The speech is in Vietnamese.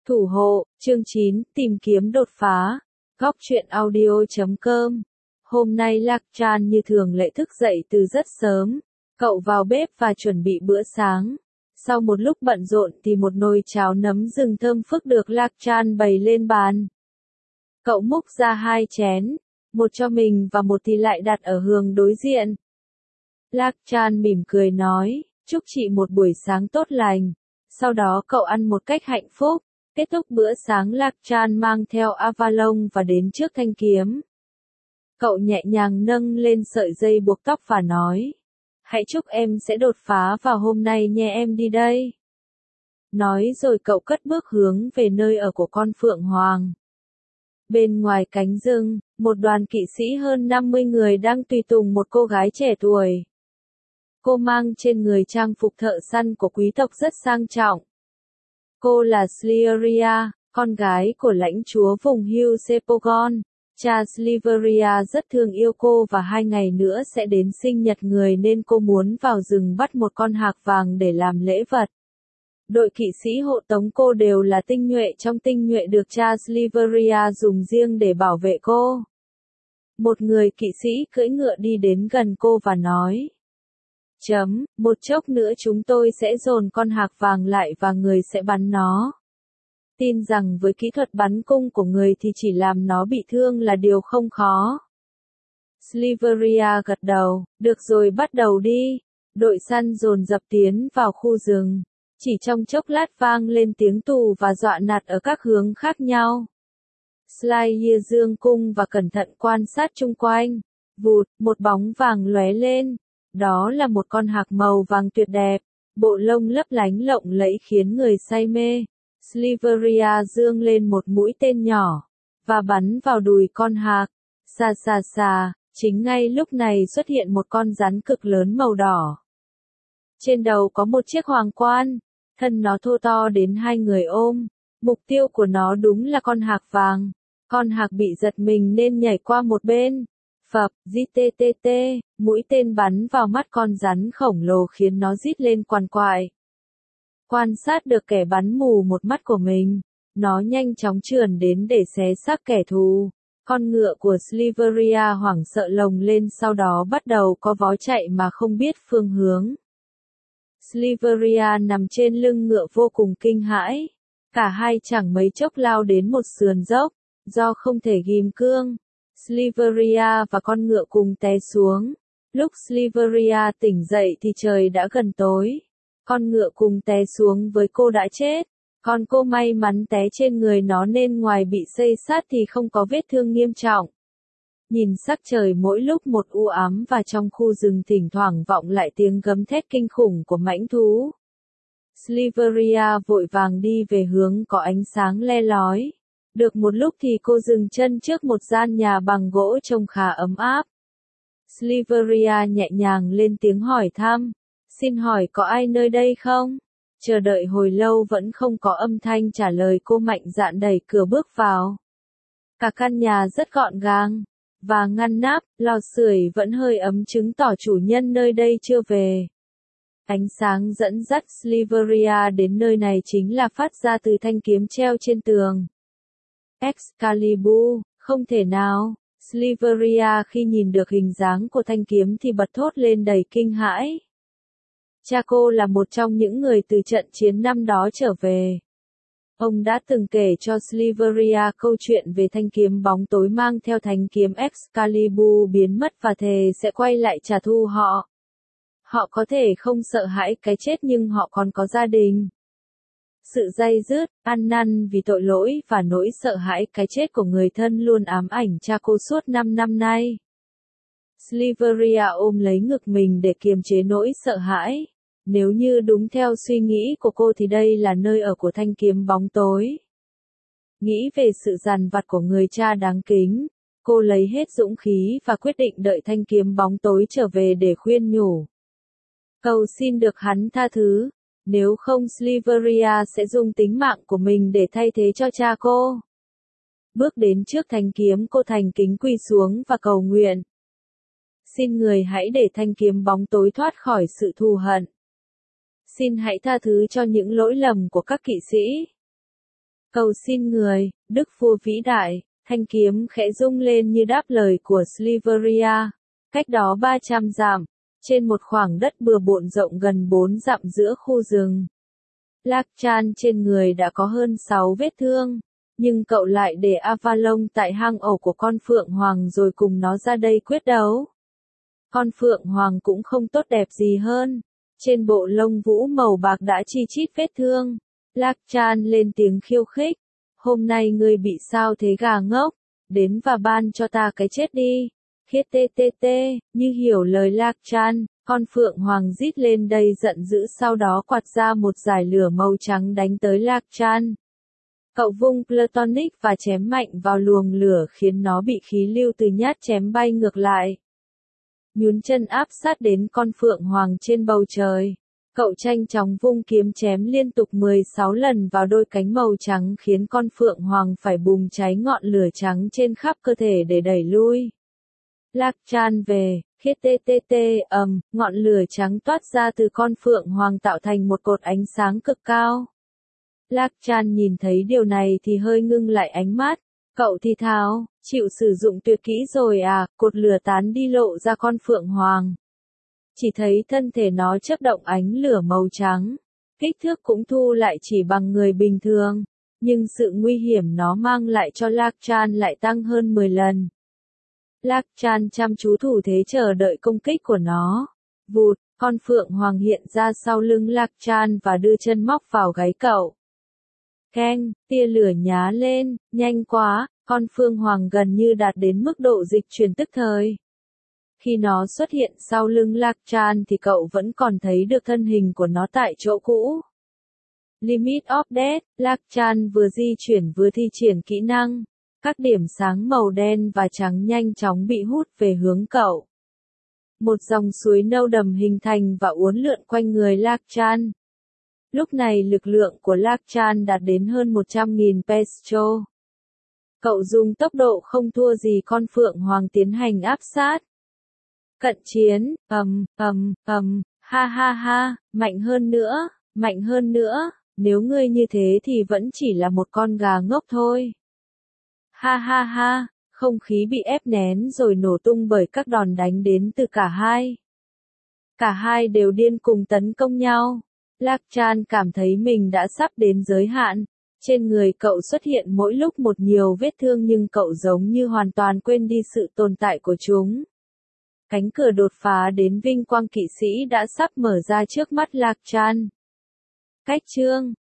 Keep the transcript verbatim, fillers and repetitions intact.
Thủ hộ, chương chín, tìm kiếm đột phá. Góc truyện audio chấm com. Hôm nay Lạc Tràn như thường lệ thức dậy từ rất sớm. Cậu vào bếp và chuẩn bị bữa sáng. Sau một lúc bận rộn thì một nồi cháo nấm rừng thơm phức được Lạc Tràn bày lên bàn. Cậu múc ra hai chén, một cho mình và một thì lại đặt ở hướng đối diện. Lạc Tràn mỉm cười nói, chúc chị một buổi sáng tốt lành. Sau đó cậu ăn một cách hạnh phúc. Kết thúc bữa sáng, Lạc Tràn mang theo Avalon và đến trước thanh kiếm. Cậu nhẹ nhàng nâng lên sợi dây buộc tóc và nói, hãy chúc em sẽ đột phá vào hôm nay nhé, em đi đây. Nói rồi cậu cất bước hướng về nơi ở của con Phượng Hoàng. Bên ngoài cánh rừng, một đoàn kỵ sĩ hơn năm mươi người đang tùy tùng một cô gái trẻ tuổi. Cô mang trên người trang phục thợ săn của quý tộc rất sang trọng. Cô là Slyria, con gái của lãnh chúa vùng Hugh Sepogon. Cha Slyria rất thương yêu cô và hai ngày nữa sẽ đến sinh nhật người nên cô muốn vào rừng bắt một con hạc vàng để làm lễ vật. Đội kỵ sĩ hộ tống cô đều là tinh nhuệ trong tinh nhuệ được cha Slyria dùng riêng để bảo vệ cô. Một người kỵ sĩ cưỡi ngựa đi đến gần cô và nói, Chấm, một chốc nữa chúng tôi sẽ dồn con hạc vàng lại và người sẽ bắn nó. Tin rằng với kỹ thuật bắn cung của người thì chỉ làm nó bị thương là điều không khó. Slyria gật đầu, được rồi, bắt đầu đi. Đội săn dồn dập tiến vào khu rừng. Chỉ trong chốc lát vang lên tiếng tù và dọa nạt ở các hướng khác nhau. Slyria dương cung và cẩn thận quan sát chung quanh. Vụt, một bóng vàng lóe lên. Đó là một con hạc màu vàng tuyệt đẹp, bộ lông lấp lánh lộng lẫy khiến người say mê. Slyria giương lên một mũi tên nhỏ, và bắn vào đùi con hạc. Xà xà xà, chính ngay lúc này xuất hiện một con rắn cực lớn màu đỏ. Trên đầu có một chiếc hoàng quan, thân nó thô to đến hai người ôm. Mục tiêu của nó đúng là con hạc vàng. Con hạc bị giật mình nên nhảy qua một bên. Phập, gitt, mũi tên bắn vào mắt con rắn khổng lồ khiến nó rít lên quằn quại. Quan sát được kẻ bắn mù một mắt của mình, nó nhanh chóng trườn đến để xé xác kẻ thù. Con ngựa của Slyria hoảng sợ lồng lên, sau đó bắt đầu có vó chạy mà không biết phương hướng. Slyria nằm trên lưng ngựa vô cùng kinh hãi. Cả hai chẳng mấy chốc lao đến một sườn dốc, do không thể ghim cương. Slyria và con ngựa cùng té xuống. Lúc Slyria tỉnh dậy thì trời đã gần tối. Con ngựa cùng té xuống với cô đã chết. Còn cô may mắn té trên người nó nên ngoài bị xây sát thì không có vết thương nghiêm trọng. Nhìn sắc trời mỗi lúc một u ám và trong khu rừng thỉnh thoảng vọng lại tiếng gầm thét kinh khủng của mãnh thú. Slyria vội vàng đi về hướng có ánh sáng le lói. Được một lúc thì cô dừng chân trước một gian nhà bằng gỗ trông khá ấm áp. Slyria nhẹ nhàng lên tiếng hỏi thăm. Xin hỏi có ai nơi đây không? Chờ đợi hồi lâu vẫn không có âm thanh trả lời, cô mạnh dạn đẩy cửa bước vào. Cả căn nhà rất gọn gàng và ngăn nắp, lò sưởi vẫn hơi ấm chứng tỏ chủ nhân nơi đây chưa về. Ánh sáng dẫn dắt Slyria đến nơi này chính là phát ra từ thanh kiếm treo trên tường. Excalibur, không thể nào. Slyria khi nhìn được hình dáng của thanh kiếm thì bật thốt lên đầy kinh hãi. Cha cô là một trong những người từ trận chiến năm đó trở về. Ông đã từng kể cho Slyria câu chuyện về thanh kiếm bóng tối mang theo thanh kiếm Excalibur biến mất và thề sẽ quay lại trả thù họ. Họ có thể không sợ hãi cái chết nhưng họ còn có gia đình. Sự day dứt, ăn năn vì tội lỗi và nỗi sợ hãi cái chết của người thân luôn ám ảnh cha cô suốt năm năm nay. Slyria ôm lấy ngực mình để kiềm chế nỗi sợ hãi. Nếu như đúng theo suy nghĩ của cô thì đây là nơi ở của thanh kiếm bóng tối. Nghĩ về sự dằn vặt của người cha đáng kính, cô lấy hết dũng khí và quyết định đợi thanh kiếm bóng tối trở về để khuyên nhủ. Cầu xin được hắn tha thứ. Nếu không Slyria sẽ dùng tính mạng của mình để thay thế cho cha cô. Bước đến trước thanh kiếm, cô thành kính quỳ xuống và cầu nguyện. Xin người hãy để thanh kiếm bóng tối thoát khỏi sự thù hận. Xin hãy tha thứ cho những lỗi lầm của các kỵ sĩ. Cầu xin người, đức vua vĩ đại, thanh kiếm khẽ rung lên như đáp lời của Sliveria. Cách đó ba trăm dặm, trên một khoảng đất bừa bộn rộng gần bốn dặm giữa khu rừng. Lakchan trên người đã có hơn sáu vết thương, nhưng cậu lại để Avalon tại hang ổ của con Phượng Hoàng rồi cùng nó ra đây quyết đấu. Con Phượng Hoàng cũng không tốt đẹp gì hơn, trên bộ lông vũ màu bạc đã chi chít vết thương. Lakchan lên tiếng khiêu khích, hôm nay ngươi bị sao thế gà ngốc, đến và ban cho ta cái chết đi. Khiết tê tê tê, như hiểu lời Lakchan, con Phượng Hoàng rít lên đầy giận dữ, sau đó quạt ra một dải lửa màu trắng đánh tới Lakchan. Cậu vung Platonic và chém mạnh vào luồng lửa khiến nó bị khí lưu từ nhát chém bay ngược lại. Nhún chân áp sát đến con Phượng Hoàng trên bầu trời. Cậu nhanh chóng vung kiếm chém liên tục mười sáu lần vào đôi cánh màu trắng khiến con Phượng Hoàng phải bùng cháy ngọn lửa trắng trên khắp cơ thể để đẩy lui. Lakchan về, khiết tê tê tê, ầm, ngọn lửa trắng toát ra từ con Phượng Hoàng tạo thành một cột ánh sáng cực cao. Lakchan nhìn thấy điều này thì hơi ngưng lại ánh mắt. Cậu thì thào, chịu sử dụng tuyệt kỹ rồi à, cột lửa tán đi lộ ra con Phượng Hoàng. Chỉ thấy thân thể nó chớp động ánh lửa màu trắng. Kích thước cũng thu lại chỉ bằng người bình thường. Nhưng sự nguy hiểm nó mang lại cho Lakchan lại tăng hơn mười lần. Lakchan chăm chú thủ thế chờ đợi công kích của nó. Vụt, con Phượng Hoàng hiện ra sau lưng Lakchan và đưa chân móc vào gáy cậu. Keng, tia lửa nhá lên, nhanh quá, con Phượng Hoàng gần như đạt đến mức độ dịch chuyển tức thời. Khi nó xuất hiện sau lưng Lakchan thì cậu vẫn còn thấy được thân hình của nó tại chỗ cũ. Limit of Death, Lakchan vừa di chuyển vừa thi triển kỹ năng. Các điểm sáng màu đen và trắng nhanh chóng bị hút về hướng cậu. Một dòng suối nâu đầm hình thành và uốn lượn quanh người Lakchan. Lúc này lực lượng của Lakchan đạt đến hơn một trăm nghìn peso. Cậu dùng tốc độ không thua gì con Phượng Hoàng tiến hành áp sát. Cận chiến, ầm, ầm, ầm, ha ha ha, mạnh hơn nữa, mạnh hơn nữa, nếu ngươi như thế thì vẫn chỉ là một con gà ngốc thôi. Ha ha ha, không khí bị ép nén rồi nổ tung bởi các đòn đánh đến từ cả hai. Cả hai đều điên cùng tấn công nhau. Lakchan cảm thấy mình đã sắp đến giới hạn. Trên người cậu xuất hiện mỗi lúc một nhiều vết thương nhưng cậu giống như hoàn toàn quên đi sự tồn tại của chúng. Cánh cửa đột phá đến vinh quang kỵ sĩ đã sắp mở ra trước mắt Lakchan. Cách chương